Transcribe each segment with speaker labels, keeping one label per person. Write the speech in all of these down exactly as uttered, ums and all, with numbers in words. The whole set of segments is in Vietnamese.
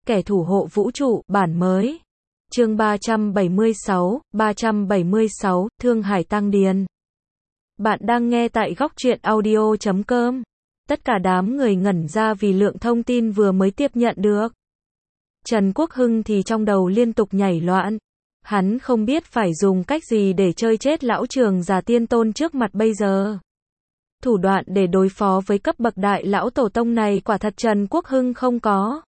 Speaker 1: Kẻ thủ hộ vũ trụ, bản mới. Chương ba trăm bảy mươi sáu, ba trăm bảy mươi sáu, Thương Hải Tăng Điền. Bạn đang nghe tại góc truyện audio chấm com. Tất cả đám người ngẩn ra vì lượng thông tin vừa mới tiếp nhận được. Trần Quốc Hưng thì trong đầu liên tục nhảy loạn. Hắn không biết phải dùng cách gì để chơi chết lão Trường Già Tiên Tôn trước mặt bây giờ. Thủ đoạn để đối phó với cấp bậc đại lão tổ tông này quả thật Trần Quốc Hưng không có.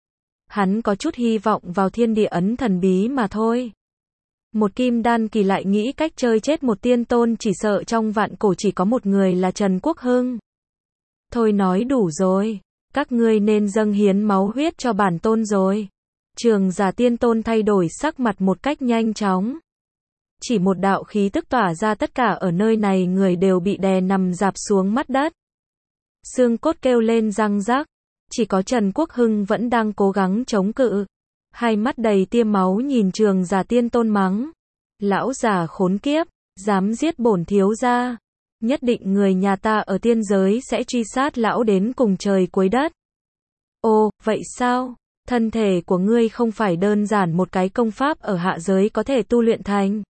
Speaker 1: Hắn có chút hy vọng vào thiên địa ấn thần bí mà thôi. Một kim đan kỳ lại nghĩ cách chơi chết một tiên tôn, chỉ sợ trong vạn cổ chỉ có một người là Trần Quốc Hưng. Thôi nói đủ rồi, các ngươi nên dâng hiến máu huyết cho bản tôn rồi. Trường Già Tiên Tôn thay đổi sắc mặt một cách nhanh chóng. Chỉ một đạo khí tức tỏa ra, tất cả ở nơi này người đều bị đè nằm rạp xuống mắt đất. Xương cốt kêu lên răng rắc. Chỉ có Trần Quốc Hưng vẫn đang cố gắng chống cự. Hai mắt đầy tia máu nhìn Trường Già Tiên Tôn mắng. Lão già khốn kiếp, dám giết bổn thiếu gia. Nhất định người nhà ta ở tiên giới sẽ truy sát lão đến cùng trời cuối đất. Ồ, vậy sao? Thân thể của ngươi không phải đơn giản một cái công pháp ở hạ giới có thể tu luyện thành.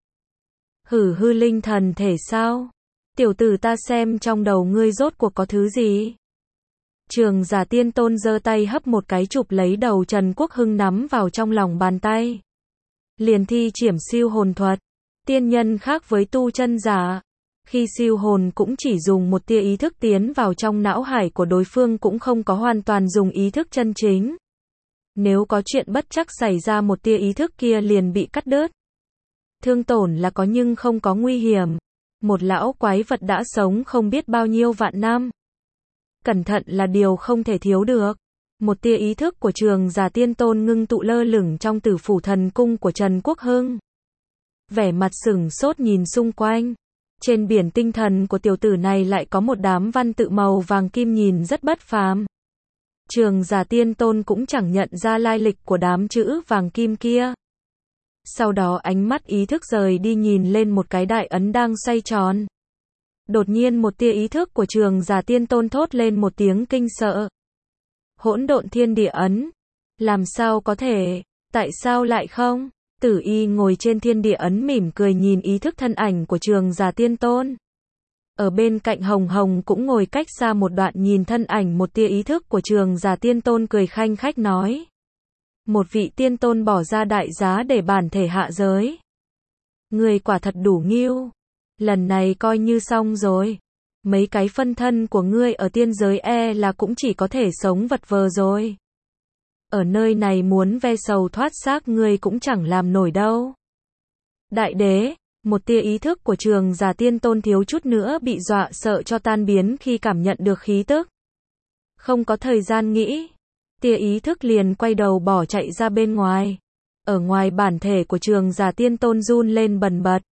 Speaker 1: Hử hư linh thần thể sao? Tiểu tử ta xem trong đầu ngươi rốt cuộc có thứ gì? Trường Già Tiên Tôn giơ tay hấp một cái chụp lấy đầu Trần Quốc Hưng nắm vào trong lòng bàn tay. Liền thi triển siêu hồn thuật. Tiên nhân khác với tu chân giả. Khi siêu hồn cũng chỉ dùng một tia ý thức tiến vào trong não hải của đối phương, cũng không có hoàn toàn dùng ý thức chân chính. Nếu có chuyện bất trắc xảy ra, một tia ý thức kia liền bị cắt đứt. Thương tổn là có nhưng không có nguy hiểm. Một lão quái vật đã sống không biết bao nhiêu vạn năm. Cẩn thận là điều không thể thiếu được. Một tia ý thức của Trường Già Tiên Tôn ngưng tụ lơ lửng trong Tử Phủ Thần Cung của Trần Quốc Hưng. Vẻ mặt sửng sốt nhìn xung quanh. Trên biển tinh thần của tiểu tử này lại có một đám văn tự màu vàng kim nhìn rất bất phàm. Trường Già Tiên Tôn cũng chẳng nhận ra lai lịch của đám chữ vàng kim kia. Sau đó ánh mắt ý thức rời đi nhìn lên một cái đại ấn đang xoay tròn. Đột nhiên một tia ý thức của Trường Già Tiên Tôn thốt lên một tiếng kinh sợ. Hỗn độn thiên địa ấn. Làm sao có thể? Tại sao lại không? Tử Y ngồi trên thiên địa ấn mỉm cười nhìn ý thức thân ảnh của Trường Già Tiên Tôn. Ở bên cạnh Hồng Hồng cũng ngồi cách xa một đoạn nhìn thân ảnh một tia ý thức của Trường Già Tiên Tôn, cười khanh khách nói. Một vị tiên tôn bỏ ra đại giá để bản thể hạ giới. Người quả thật đủ nghiêu. Lần này coi như xong rồi. Mấy cái phân thân của ngươi ở tiên giới e là cũng chỉ có thể sống vật vờ rồi. Ở nơi này muốn ve sầu thoát xác ngươi cũng chẳng làm nổi đâu. Đại đế, một tia ý thức của Trường Già Tiên Tôn thiếu chút nữa bị dọa sợ cho tan biến khi cảm nhận được khí tức. Không có thời gian nghĩ. Tia ý thức liền quay đầu bỏ chạy ra bên ngoài. Ở ngoài bản thể của Trường Già Tiên Tôn run lên bần bật.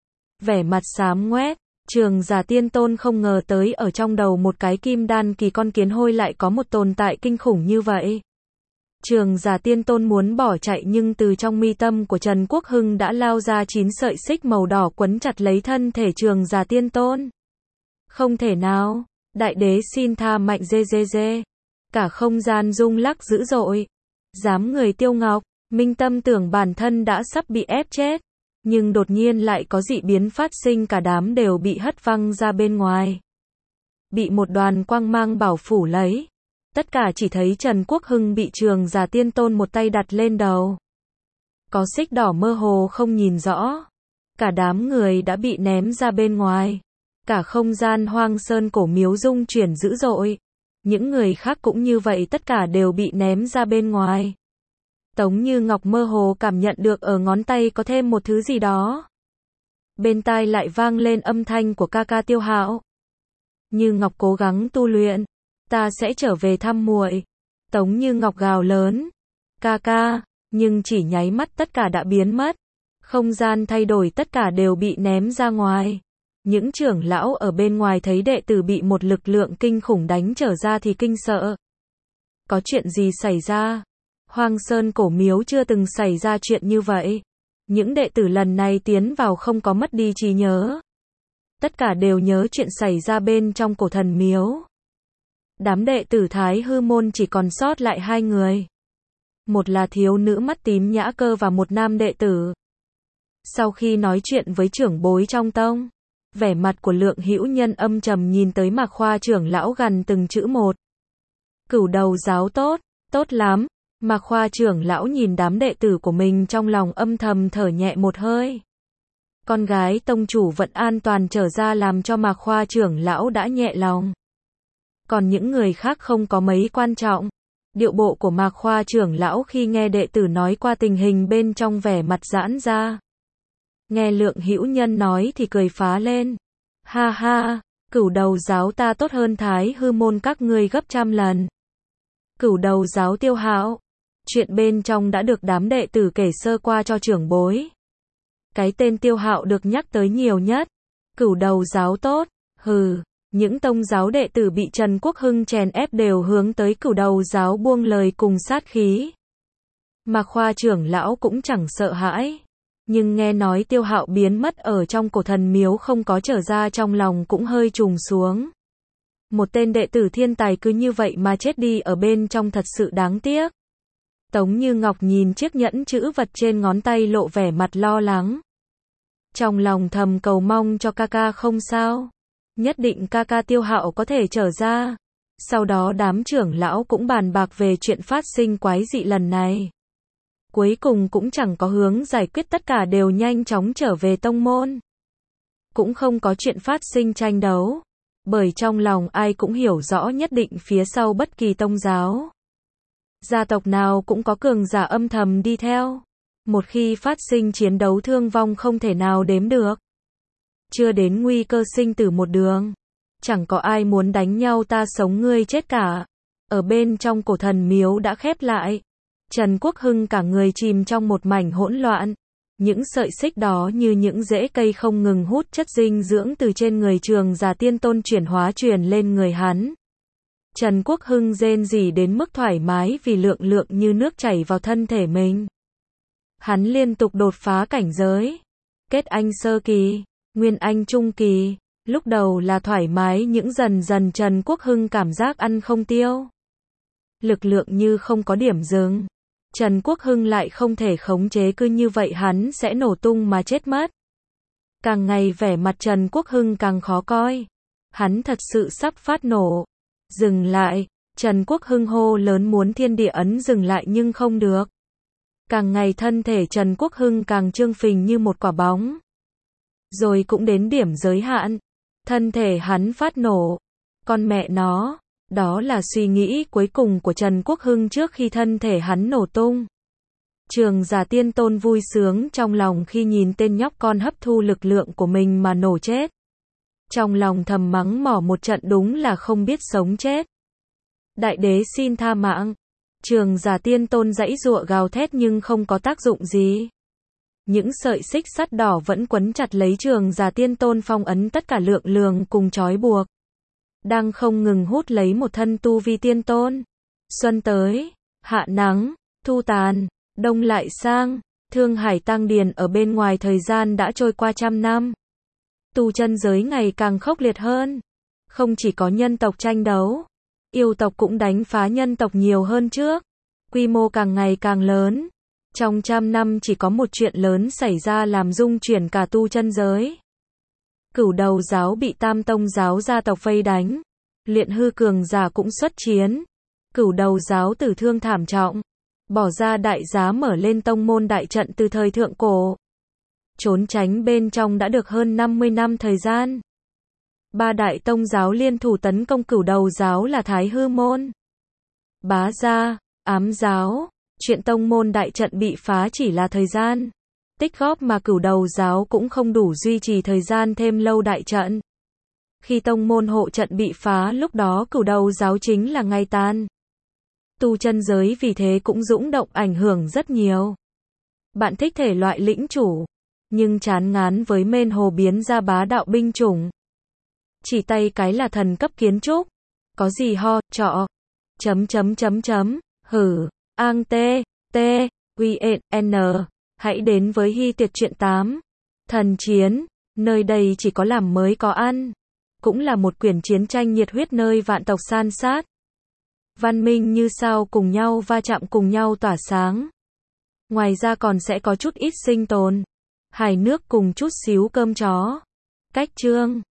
Speaker 1: Vẻ mặt xám ngoét, Trường Già Tiên Tôn không ngờ tới ở trong đầu một cái kim đan kỳ con kiến hôi lại có một tồn tại kinh khủng như vậy. Trường Già Tiên Tôn muốn bỏ chạy nhưng từ trong mi tâm của Trần Quốc Hưng đã lao ra chín sợi xích màu đỏ quấn chặt lấy thân thể Trường Già Tiên Tôn. Không thể nào, đại đế xin tha mạnh dê dê dê. Cả không gian rung lắc dữ dội. Dám người Tiêu Ngọc, minh tâm tưởng bản thân đã sắp bị ép chết. Nhưng đột nhiên lại có dị biến phát sinh, cả đám đều bị hất văng ra bên ngoài. Bị một đoàn quang mang bảo phủ lấy. Tất cả chỉ thấy Trần Quốc Hưng bị Trường Già Tiên Tôn một tay đặt lên đầu. Có xích đỏ mơ hồ không nhìn rõ. Cả đám người đã bị ném ra bên ngoài. Cả không gian Hoang Sơn cổ miếu rung chuyển dữ dội. Những người khác cũng như vậy, tất cả đều bị ném ra bên ngoài. Tống Như Ngọc mơ hồ cảm nhận được ở ngón tay có thêm một thứ gì đó. Bên tai lại vang lên âm thanh của ca ca Tiêu Hạo. Như Ngọc cố gắng tu luyện, ta sẽ trở về thăm muội. Tống Như Ngọc gào lớn. Ca ca, nhưng chỉ nháy mắt tất cả đã biến mất. Không gian thay đổi, tất cả đều bị ném ra ngoài. Những trưởng lão ở bên ngoài thấy đệ tử bị một lực lượng kinh khủng đánh trở ra thì kinh sợ. Có chuyện gì xảy ra? Hoang Sơn cổ miếu chưa từng xảy ra chuyện như vậy. Những đệ tử lần này tiến vào không có mất đi trí nhớ. Tất cả đều nhớ chuyện xảy ra bên trong cổ thần miếu. Đám đệ tử Thái Hư môn chỉ còn sót lại hai người. một là thiếu nữ mắt tím Nhã Cơ và một nam đệ tử. Sau khi nói chuyện với trưởng bối trong tông, vẻ mặt của Lượng Hữu Nhân âm trầm nhìn tới Mạc Khoa trưởng lão gần từng chữ một. Cửu Đầu giáo tốt, tốt lắm. Mạc Khoa trưởng lão nhìn đám đệ tử của mình trong lòng âm thầm thở nhẹ một hơi. Con gái tông chủ vẫn an toàn trở ra làm cho Mạc Khoa trưởng lão đã nhẹ lòng. Còn những người khác không có mấy quan trọng. Điệu bộ của Mạc Khoa trưởng lão khi nghe đệ tử nói qua tình hình bên trong vẻ mặt giãn ra. Nghe Lượng Hữu Nhân nói thì cười phá lên. Ha ha, Cửu Đầu giáo ta tốt hơn Thái Hư môn các ngươi gấp trăm lần. Cửu Đầu giáo Tiêu Hạo. Chuyện bên trong đã được đám đệ tử kể sơ qua cho trưởng bối. Cái tên Tiêu Hạo được nhắc tới nhiều nhất. Cửu Đầu giáo tốt, hừ, những tông giáo đệ tử bị Trần Quốc Hưng chèn ép đều hướng tới Cửu Đầu giáo buông lời cùng sát khí. Mạc Khoa trưởng lão cũng chẳng sợ hãi, nhưng nghe nói Tiêu Hạo biến mất ở trong cổ thần miếu không có trở ra trong lòng cũng hơi trùng xuống. Một tên đệ tử thiên tài cứ như vậy mà chết đi ở bên trong thật sự đáng tiếc. Tống Như Ngọc nhìn chiếc nhẫn chữ vật trên ngón tay lộ vẻ mặt lo lắng. Trong lòng thầm cầu mong cho ca ca không sao. Nhất định ca ca Tiêu Hạo có thể trở ra. Sau đó đám trưởng lão cũng bàn bạc về chuyện phát sinh quái dị lần này. Cuối cùng cũng chẳng có hướng giải quyết, tất cả đều nhanh chóng trở về tông môn. Cũng không có chuyện phát sinh tranh đấu. Bởi trong lòng ai cũng hiểu rõ nhất định phía sau bất kỳ tông giáo, gia tộc nào cũng có cường giả âm thầm đi theo. Một khi phát sinh chiến đấu thương vong không thể nào đếm được. Chưa đến nguy cơ sinh tử một đường. Chẳng có ai muốn đánh nhau ta sống ngươi chết cả. Ở bên trong cổ thần miếu đã khép lại. Trần Quốc Hưng cả người chìm trong một mảnh hỗn loạn. Những sợi xích đó như những rễ cây không ngừng hút chất dinh dưỡng từ trên người Trường Già Tiên Tôn chuyển hóa truyền lên người hắn. Trần Quốc Hưng rên rỉ đến mức thoải mái vì lượng lượng như nước chảy vào thân thể mình. Hắn liên tục đột phá cảnh giới. Kết anh sơ kỳ, nguyên anh trung kỳ, lúc đầu là thoải mái những dần dần Trần Quốc Hưng cảm giác ăn không tiêu. Lực lượng như không có điểm dừng. Trần Quốc Hưng lại không thể khống chế, cứ như vậy hắn sẽ nổ tung mà chết mất. Càng ngày vẻ mặt Trần Quốc Hưng càng khó coi. Hắn thật sự sắp phát nổ. Dừng lại, Trần Quốc Hưng hô lớn muốn thiên địa ấn dừng lại nhưng không được. Càng ngày thân thể Trần Quốc Hưng càng trương phình như một quả bóng. Rồi cũng đến điểm giới hạn. Thân thể hắn phát nổ. Con mẹ nó. Đó là suy nghĩ cuối cùng của Trần Quốc Hưng trước khi thân thể hắn nổ tung. Trường Già Tiên Tôn vui sướng trong lòng khi nhìn tên nhóc con hấp thu lực lượng của mình mà nổ chết. Trong lòng thầm mắng mỏ một trận đúng là không biết sống chết. Đại đế xin tha mạng. Trường Già Tiên Tôn giãy giụa gào thét nhưng không có tác dụng gì. Những sợi xích sắt đỏ vẫn quấn chặt lấy Trường Già Tiên Tôn, phong ấn tất cả lượng lượng cùng trói buộc. Đang không ngừng hút lấy một thân tu vi tiên tôn. Xuân tới, hạ nắng, thu tàn, đông lại sang. Thương Hải Tăng Điền ở bên ngoài thời gian đã trôi qua trăm năm. Tu chân giới ngày càng khốc liệt hơn. Không chỉ có nhân tộc tranh đấu, yêu tộc cũng đánh phá nhân tộc nhiều hơn trước. Quy mô càng ngày càng lớn. Trong trăm năm chỉ có một chuyện lớn xảy ra làm rung chuyển cả tu chân giới. Cửu Đầu giáo bị Tam Tông giáo gia tộc vây đánh. Luyện hư cường giả cũng xuất chiến. Cửu Đầu giáo tử thương thảm trọng. Bỏ ra đại giá mở lên tông môn đại trận từ thời thượng cổ. Trốn tránh bên trong đã được hơn năm mươi năm thời gian. Ba đại tông giáo liên thủ tấn công Cửu Đầu giáo là Thái Hư môn, Bá gia, Ám giáo. Chuyện tông môn đại trận bị phá chỉ là thời gian tích góp mà Cửu Đầu giáo cũng không đủ duy trì thời gian thêm lâu đại trận. Khi tông môn hộ trận bị phá, lúc đó Cửu Đầu giáo chính là ngày tan. Tu chân giới vì thế cũng dũng động, ảnh hưởng rất nhiều. Bạn thích thể loại lĩnh chủ, nhưng chán ngán với mên hồ biến ra bá đạo binh chủng. Chỉ tay cái là thần cấp kiến trúc. Có gì ho, trọ. Chấm chấm chấm chấm. Hử. Ang tê. Tê. Quy n. Hãy đến với Hi Tuyệt Truyện tám. Thần chiến. Nơi đây chỉ có làm mới có ăn. Cũng là một quyển chiến tranh nhiệt huyết nơi vạn tộc san sát. văn minh như sao cùng nhau va chạm cùng nhau tỏa sáng. Ngoài ra còn sẽ có chút ít sinh tồn, hài nước cùng chút xíu cơm chó. Cách chương